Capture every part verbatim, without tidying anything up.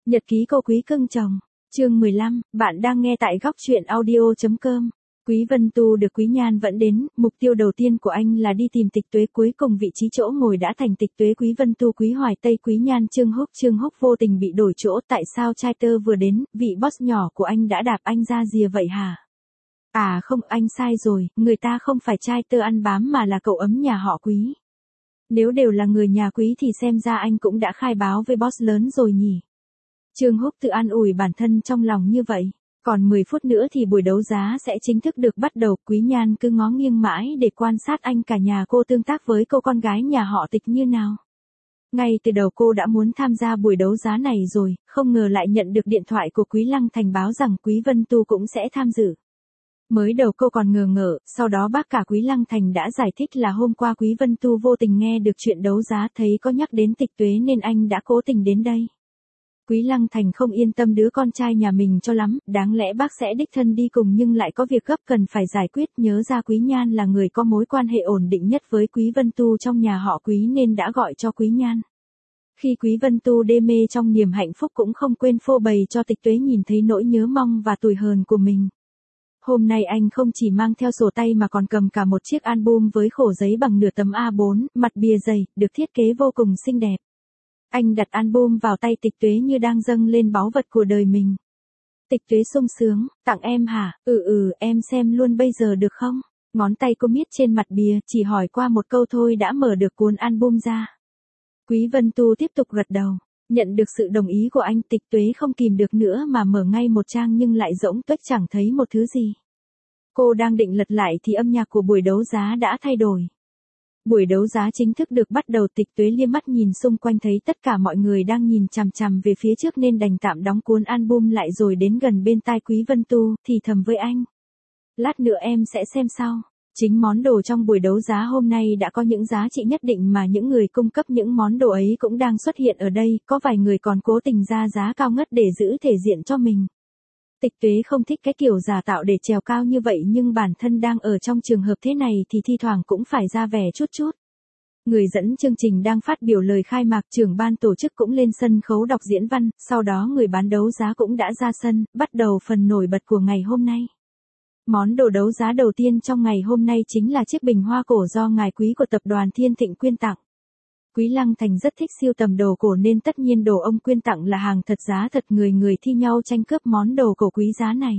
Nhật ký cô Quý cưng chồng. Chương mười lăm, bạn đang nghe tại góc truyện audio.com. Quý Vân Tu được Quý Nhan vẫn đến, mục tiêu đầu tiên của anh là đi tìm Tịch Tuế, cuối cùng vị trí chỗ ngồi đã thành Tịch Tuế. Quý Vân Tu, Quý Hoài Tây, Quý Nhan, Trương Húc. Trương Húc vô tình bị đổi chỗ, tại sao trai tơ vừa đến, vị boss nhỏ của anh đã đạp anh ra rìa vậy hả? À không, anh sai rồi, người ta không phải trai tơ ăn bám mà là cậu ấm nhà họ Quý. Nếu đều là người nhà Quý thì xem ra anh cũng đã khai báo với boss lớn rồi nhỉ. Trương Húc tự an ủi bản thân trong lòng như vậy. Còn mười phút nữa thì buổi đấu giá sẽ chính thức được bắt đầu. Quý Nhan cứ ngó nghiêng mãi để quan sát anh cả nhà cô tương tác với cô con gái nhà họ Tịch như nào. Ngay từ đầu cô đã muốn tham gia buổi đấu giá này rồi, không ngờ lại nhận được điện thoại của Quý Lăng Thành báo rằng Quý Vân Tu cũng sẽ tham dự. Mới đầu cô còn ngờ ngợ, sau đó bác cả Quý Lăng Thành đã giải thích là hôm qua Quý Vân Tu vô tình nghe được chuyện đấu giá, thấy có nhắc đến Tịch Tuế nên anh đã cố tình đến đây. Quý Lăng Thành không yên tâm đứa con trai nhà mình cho lắm, đáng lẽ bác sẽ đích thân đi cùng nhưng lại có việc gấp cần phải giải quyết, nhớ ra Quý Nhan là người có mối quan hệ ổn định nhất với Quý Vân Tu trong nhà họ Quý nên đã gọi cho Quý Nhan. Khi Quý Vân Tu đê mê trong niềm hạnh phúc cũng không quên phô bày cho Tịch Tuế nhìn thấy nỗi nhớ mong và tủi hờn của mình. Hôm nay anh không chỉ mang theo sổ tay mà còn cầm cả một chiếc album với khổ giấy bằng nửa tấm A bốn, mặt bìa dày, được thiết kế vô cùng xinh đẹp. Anh đặt album vào tay Tịch Tuế như đang dâng lên báu vật của đời mình. Tịch Tuế sung sướng, tặng em hả? Ừ ừ, em xem luôn bây giờ được không? Ngón tay cô miết trên mặt bìa, chỉ hỏi qua một câu thôi đã mở được cuốn album ra. Quý Vân Tu tiếp tục gật đầu. Nhận được sự đồng ý của anh, Tịch Tuế không kìm được nữa mà mở ngay một trang nhưng lại rỗng tuếch chẳng thấy một thứ gì. Cô đang định lật lại thì âm nhạc của buổi đấu giá đã thay đổi. Buổi đấu giá chính thức được bắt đầu. Tịch Tuế liếc mắt nhìn xung quanh thấy tất cả mọi người đang nhìn chằm chằm về phía trước nên đành tạm đóng cuốn album lại rồi đến gần bên tai Quý Vân Tu, thì thầm với anh. Lát nữa em sẽ xem sau. Chính món đồ trong buổi đấu giá hôm nay đã có những giá trị nhất định mà những người cung cấp những món đồ ấy cũng đang xuất hiện ở đây, có vài người còn cố tình ra giá cao ngất để giữ thể diện cho mình. Tịch Tuế không thích cái kiểu giả tạo để trèo cao như vậy nhưng bản thân đang ở trong trường hợp thế này thì thi thoảng cũng phải ra vẻ chút chút. Người dẫn chương trình đang phát biểu lời khai mạc, trưởng ban tổ chức cũng lên sân khấu đọc diễn văn, sau đó người bán đấu giá cũng đã ra sân, bắt đầu phần nổi bật của ngày hôm nay. Món đồ đấu giá đầu tiên trong ngày hôm nay chính là chiếc bình hoa cổ do ngài Quý của tập đoàn Thiên Thịnh quyên tặng. Quý Lăng Thành rất thích sưu tầm đồ cổ nên tất nhiên đồ ông quyên tặng là hàng thật giá thật, người người thi nhau tranh cướp món đồ cổ quý giá này.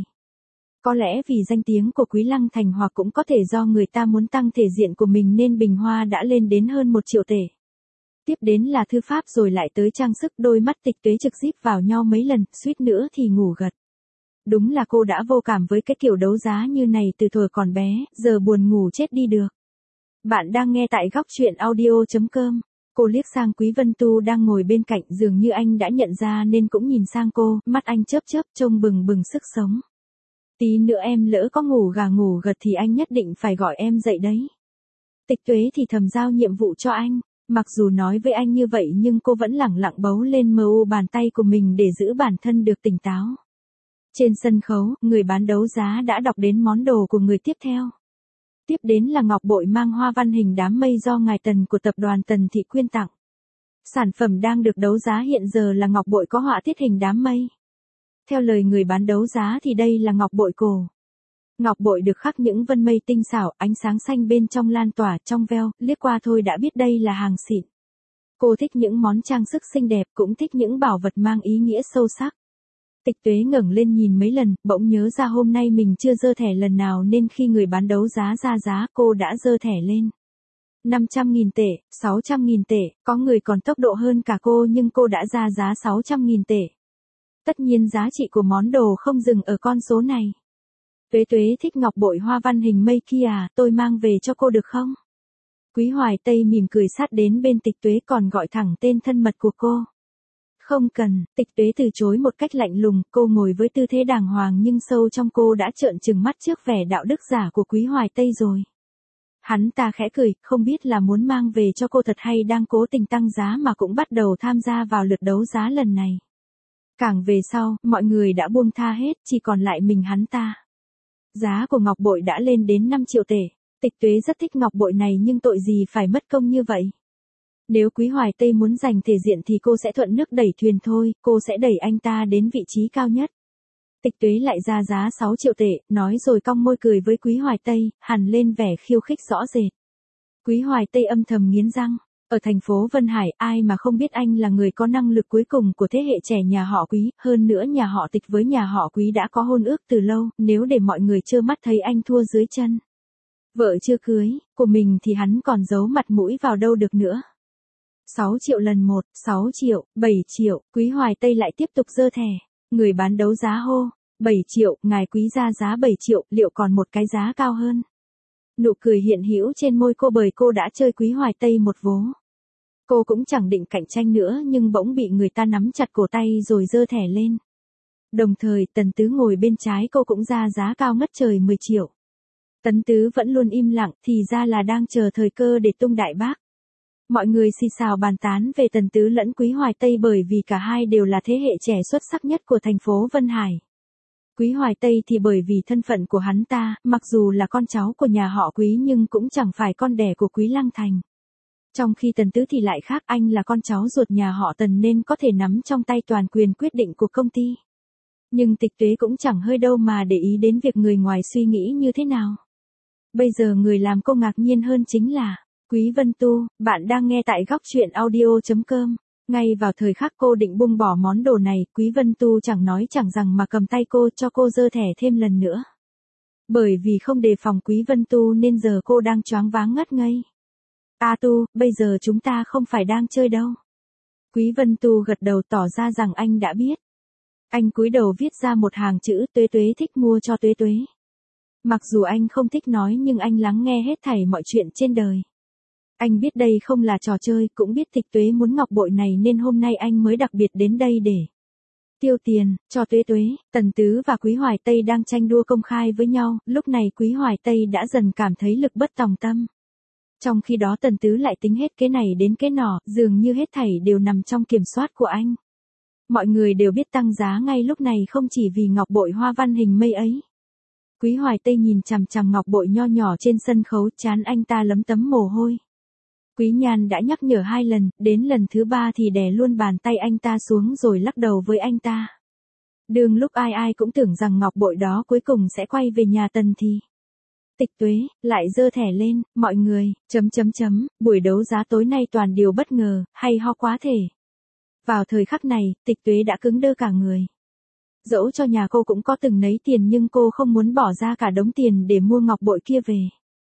Có lẽ vì danh tiếng của Quý Lăng Thành hoặc cũng có thể do người ta muốn tăng thể diện của mình nên bình hoa đã lên đến hơn một triệu tệ. Tiếp đến là thư pháp rồi lại tới trang sức, đôi mắt Tịch Tuế trực díp vào nhau mấy lần, suýt nữa thì ngủ gật. Đúng là cô đã vô cảm với cái kiểu đấu giá như này từ thuở còn bé, giờ buồn ngủ chết đi được. Bạn đang nghe tại góc truyện audio.com. Cô liếc sang Quý Vân Tu đang ngồi bên cạnh, dường như anh đã nhận ra nên cũng nhìn sang cô, mắt anh chớp chớp trông bừng bừng sức sống. Tí nữa em lỡ có ngủ gà ngủ gật thì anh nhất định phải gọi em dậy đấy. Tịch Tuế thì thầm giao nhiệm vụ cho anh, mặc dù nói với anh như vậy nhưng cô vẫn lẳng lặng bấu lên mờ u bàn tay của mình để giữ bản thân được tỉnh táo. Trên sân khấu, người bán đấu giá đã đọc đến món đồ của người tiếp theo. Tiếp đến là ngọc bội mang hoa văn hình đám mây do ngài Tần của tập đoàn Tần Thị quyên tặng. Sản phẩm đang được đấu giá hiện giờ là ngọc bội có họa tiết hình đám mây. Theo lời người bán đấu giá thì đây là ngọc bội cổ. Ngọc bội được khắc những vân mây tinh xảo, ánh sáng xanh bên trong lan tỏa trong veo, liếc qua thôi đã biết đây là hàng xịn. Cô thích những món trang sức xinh đẹp, cũng thích những bảo vật mang ý nghĩa sâu sắc. Tịch Tuế ngẩng lên nhìn mấy lần, bỗng nhớ ra hôm nay mình chưa giơ thẻ lần nào nên khi người bán đấu giá ra giá cô đã giơ thẻ lên. năm trăm nghìn tệ, sáu trăm nghìn tệ, có người còn tốc độ hơn cả cô nhưng cô đã ra giá sáu trăm nghìn tệ. Tất nhiên giá trị của món đồ không dừng ở con số này. Tuế Tuế thích ngọc bội hoa văn hình mây kia à, tôi mang về cho cô được không? Quý Hoài Tây mỉm cười sát đến bên Tịch Tuế còn gọi thẳng tên thân mật của cô. Không cần, Tịch Tuế từ chối một cách lạnh lùng, cô ngồi với tư thế đàng hoàng nhưng sâu trong cô đã trợn trừng mắt trước vẻ đạo đức giả của Quý Hoài Tây rồi. Hắn ta khẽ cười, không biết là muốn mang về cho cô thật hay đang cố tình tăng giá mà cũng bắt đầu tham gia vào lượt đấu giá lần này. Càng về sau, mọi người đã buông tha hết, chỉ còn lại mình hắn ta. Giá của ngọc bội đã lên đến năm triệu tệ. Tịch Tuế rất thích ngọc bội này nhưng tội gì phải mất công như vậy. Nếu Quý Hoài Tây muốn giành thể diện thì cô sẽ thuận nước đẩy thuyền thôi, cô sẽ đẩy anh ta đến vị trí cao nhất. Tịch Tuế lại ra giá sáu triệu tệ, nói rồi cong môi cười với Quý Hoài Tây, hằn lên vẻ khiêu khích rõ rệt. Quý Hoài Tây âm thầm nghiến răng. Ở thành phố Vân Hải, ai mà không biết anh là người có năng lực cuối cùng của thế hệ trẻ nhà họ Quý, hơn nữa nhà họ Tịch với nhà họ Quý đã có hôn ước từ lâu, nếu để mọi người trơ mắt thấy anh thua dưới chân. Vợ chưa cưới, của mình thì hắn còn giấu mặt mũi vào đâu được nữa. sáu triệu lần một, sáu triệu, bảy triệu, Quý Hoài Tây lại tiếp tục giơ thẻ. Người bán đấu giá hô, bảy triệu, ngài Quý ra giá bảy triệu, liệu còn một cái giá cao hơn? Nụ cười hiện hữu trên môi cô bởi cô đã chơi Quý Hoài Tây một vố. Cô cũng chẳng định cạnh tranh nữa nhưng bỗng bị người ta nắm chặt cổ tay rồi giơ thẻ lên. Đồng thời Tần Tứ ngồi bên trái cô cũng ra giá cao ngất trời mười triệu. Tấn Tứ vẫn luôn im lặng thì ra là đang chờ thời cơ để tung đại bác. Mọi người xì xào bàn tán về Tần Tứ lẫn Quý Hoài Tây bởi vì cả hai đều là thế hệ trẻ xuất sắc nhất của thành phố Vân Hải. Quý Hoài Tây thì bởi vì thân phận của hắn ta, mặc dù là con cháu của nhà họ Quý nhưng cũng chẳng phải con đẻ của Quý Lăng Thành. Trong khi Tần Tứ thì lại khác, anh là con cháu ruột nhà họ Tần nên có thể nắm trong tay toàn quyền quyết định của công ty. Nhưng Tịch Tuế cũng chẳng hơi đâu mà để ý đến việc người ngoài suy nghĩ như thế nào. Bây giờ người làm cô ngạc nhiên hơn chính là Quý Vân Tu, bạn đang nghe tại góc truyện audio chấm com. Ngay vào thời khắc cô định buông bỏ món đồ này, Quý Vân Tu chẳng nói chẳng rằng mà cầm tay cô cho cô giơ thẻ thêm lần nữa. Bởi vì không đề phòng Quý Vân Tu nên giờ cô đang choáng váng ngất ngây. A Tu, bây giờ chúng ta không phải đang chơi đâu. Quý Vân Tu gật đầu tỏ ra rằng anh đã biết. Anh cúi đầu viết ra một hàng chữ Tuế Tuế thích mua cho Tuế Tuế. Mặc dù anh không thích nói nhưng anh lắng nghe hết thảy mọi chuyện trên đời. Anh biết đây không là trò chơi, cũng biết Tịch Tuế muốn ngọc bội này nên hôm nay anh mới đặc biệt đến đây để tiêu tiền cho Tuế Tuế. Tần Tứ và Quý Hoài Tây đang tranh đua công khai với nhau, lúc này Quý Hoài Tây đã dần cảm thấy lực bất tòng tâm. Trong khi đó Tần Tứ lại tính hết cái này đến cái nọ, dường như hết thảy đều nằm trong kiểm soát của anh. Mọi người đều biết tăng giá ngay lúc này không chỉ vì ngọc bội hoa văn hình mây ấy. Quý Hoài Tây nhìn chằm chằm ngọc bội nho nhỏ trên sân khấu, trán anh ta lấm tấm mồ hôi. Quý Nhan đã nhắc nhở hai lần, đến lần thứ ba thì đè luôn bàn tay anh ta xuống rồi lắc đầu với anh ta. Đương lúc ai ai cũng tưởng rằng ngọc bội đó cuối cùng sẽ quay về nhà Tần thì Tịch Tuế lại giơ thẻ lên, mọi người, chấm chấm chấm, buổi đấu giá tối nay toàn điều bất ngờ, hay ho quá thể. Vào thời khắc này, Tịch Tuế đã cứng đơ cả người. Dẫu cho nhà cô cũng có từng nấy tiền nhưng cô không muốn bỏ ra cả đống tiền để mua ngọc bội kia về.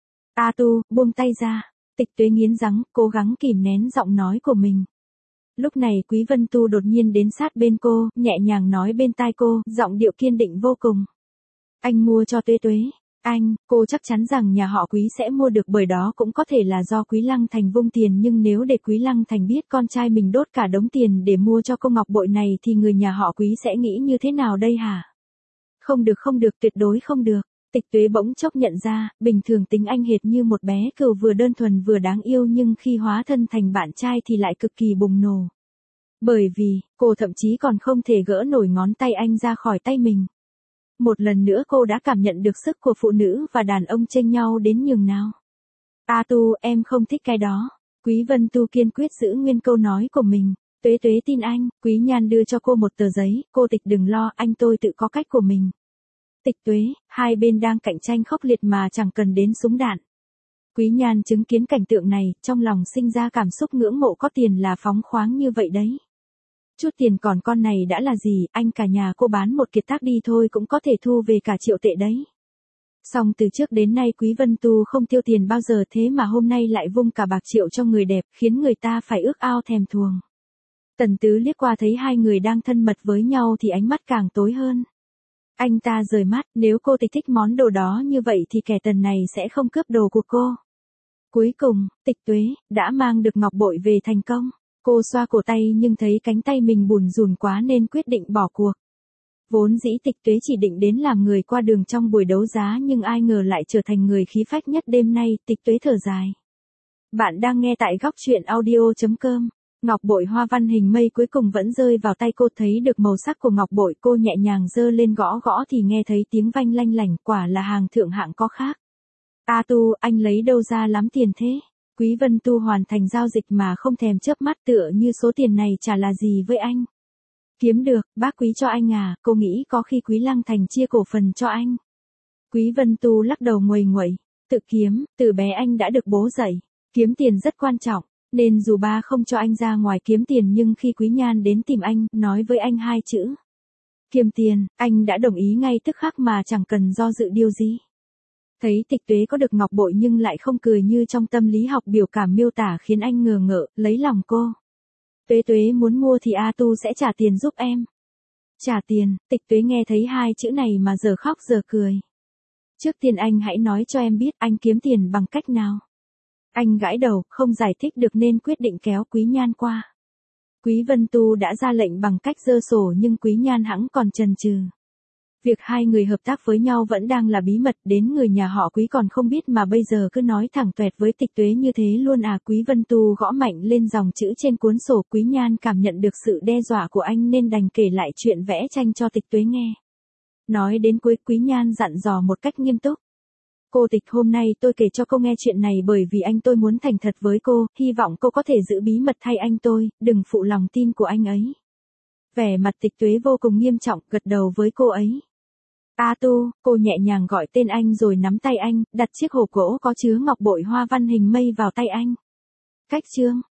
A Tu, buông tay ra. Tịch Tuế nghiến răng, cố gắng kìm nén giọng nói của mình. Lúc này Quý Vân Tu đột nhiên đến sát bên cô, nhẹ nhàng nói bên tai cô, giọng điệu kiên định vô cùng. Anh mua cho Tuế Tuế. Anh, cô chắc chắn rằng nhà họ Quý sẽ mua được, bởi đó cũng có thể là do Quý Lăng Thành vung tiền, nhưng nếu để Quý Lăng Thành biết con trai mình đốt cả đống tiền để mua cho cô ngọc bội này thì người nhà họ Quý sẽ nghĩ như thế nào đây hả? Không được không được, tuyệt đối không được. Tịch Tuế bỗng chốc nhận ra, bình thường tính anh hệt như một bé cừu vừa đơn thuần vừa đáng yêu nhưng khi hóa thân thành bạn trai thì lại cực kỳ bùng nổ. Bởi vì, cô thậm chí còn không thể gỡ nổi ngón tay anh ra khỏi tay mình. Một lần nữa cô đã cảm nhận được sức của phụ nữ và đàn ông chênh nhau đến nhường nào. A Tu, em không thích cái đó. Quý Vân Tu kiên quyết giữ nguyên câu nói của mình. Tuế Tuế tin anh. Quý Nhan đưa cho cô một tờ giấy, cô Tịch đừng lo, anh tôi tự có cách của mình. Tịch Tuế, hai bên đang cạnh tranh khốc liệt mà chẳng cần đến súng đạn. Quý Nhan chứng kiến cảnh tượng này, trong lòng sinh ra cảm xúc ngưỡng mộ, có tiền là phóng khoáng như vậy đấy. Chút tiền còn con này đã là gì, anh cả nhà cô bán một kiệt tác đi thôi cũng có thể thu về cả triệu tệ đấy. Song từ trước đến nay Quý Vân Tu không tiêu tiền bao giờ, thế mà hôm nay lại vung cả bạc triệu cho người đẹp, khiến người ta phải ước ao thèm thuồng. Tần Tứ liếc qua thấy hai người đang thân mật với nhau thì ánh mắt càng tối hơn. Anh ta rời mắt, nếu cô Tịch thích món đồ đó như vậy thì kẻ Tần này sẽ không cướp đồ của cô. Cuối cùng, Tịch Tuế đã mang được ngọc bội về thành công. Cô xoa cổ tay nhưng thấy cánh tay mình bùn rùn quá nên quyết định bỏ cuộc. Vốn dĩ Tịch Tuế chỉ định đến làm người qua đường trong buổi đấu giá nhưng ai ngờ lại trở thành người khí phách nhất đêm nay. Tịch Tuế thở dài. Bạn đang nghe tại góc truyện audio chấm com. Ngọc bội hoa văn hình mây cuối cùng vẫn rơi vào tay cô, thấy được màu sắc của ngọc bội, cô nhẹ nhàng giơ lên gõ gõ thì nghe thấy tiếng vang lanh lảnh, quả là hàng thượng hạng có khác. A Tu, anh lấy đâu ra lắm tiền thế? Quý Vân Tu hoàn thành giao dịch mà không thèm chớp mắt, tựa như số tiền này chả là gì với anh. Kiếm được, bác Quý cho anh à, cô nghĩ có khi Quý Lăng Thành chia cổ phần cho anh. Quý Vân Tu lắc đầu nguầy nguậy, tự kiếm, từ bé anh đã được bố dạy, kiếm tiền rất quan trọng, nên dù ba không cho anh ra ngoài kiếm tiền nhưng khi Quý Nhan đến tìm anh, nói với anh hai chữ kiếm tiền, anh đã đồng ý ngay tức khắc mà chẳng cần do dự điều gì. Thấy Tịch Tuế có được ngọc bội nhưng lại không cười như trong tâm lý học biểu cảm miêu tả khiến anh ngờ ngợ, lấy lòng cô. Tuế Tuế muốn mua thì A Tu sẽ trả tiền giúp em. Trả tiền, Tịch Tuế nghe thấy hai chữ này mà giờ khóc giờ cười. Trước tiên anh hãy nói cho em biết anh kiếm tiền bằng cách nào. Anh gãi đầu, không giải thích được nên quyết định kéo Quý Nhan qua. Quý Vân Tu đã ra lệnh bằng cách giơ sổ nhưng Quý Nhan hẵng còn chần chừ. Việc hai người hợp tác với nhau vẫn đang là bí mật, đến người nhà họ Quý còn không biết mà bây giờ cứ nói thẳng tuẹt với Tịch Tuế như thế luôn à. Quý Vân Tu gõ mạnh lên dòng chữ trên cuốn sổ. Quý Nhan cảm nhận được sự đe dọa của anh nên đành kể lại chuyện vẽ tranh cho Tịch Tuế nghe. Nói đến cuối, Quý Nhan dặn dò một cách nghiêm túc. Cô Tịch, hôm nay tôi kể cho cô nghe chuyện này bởi vì anh tôi muốn thành thật với cô, hy vọng cô có thể giữ bí mật thay anh tôi, đừng phụ lòng tin của anh ấy. Vẻ mặt Tịch Tuế vô cùng nghiêm trọng, gật đầu với cô ấy. A Tu, cô nhẹ nhàng gọi tên anh rồi nắm tay anh, đặt chiếc hộp gỗ có chứa ngọc bội hoa văn hình mây vào tay anh. Cách chương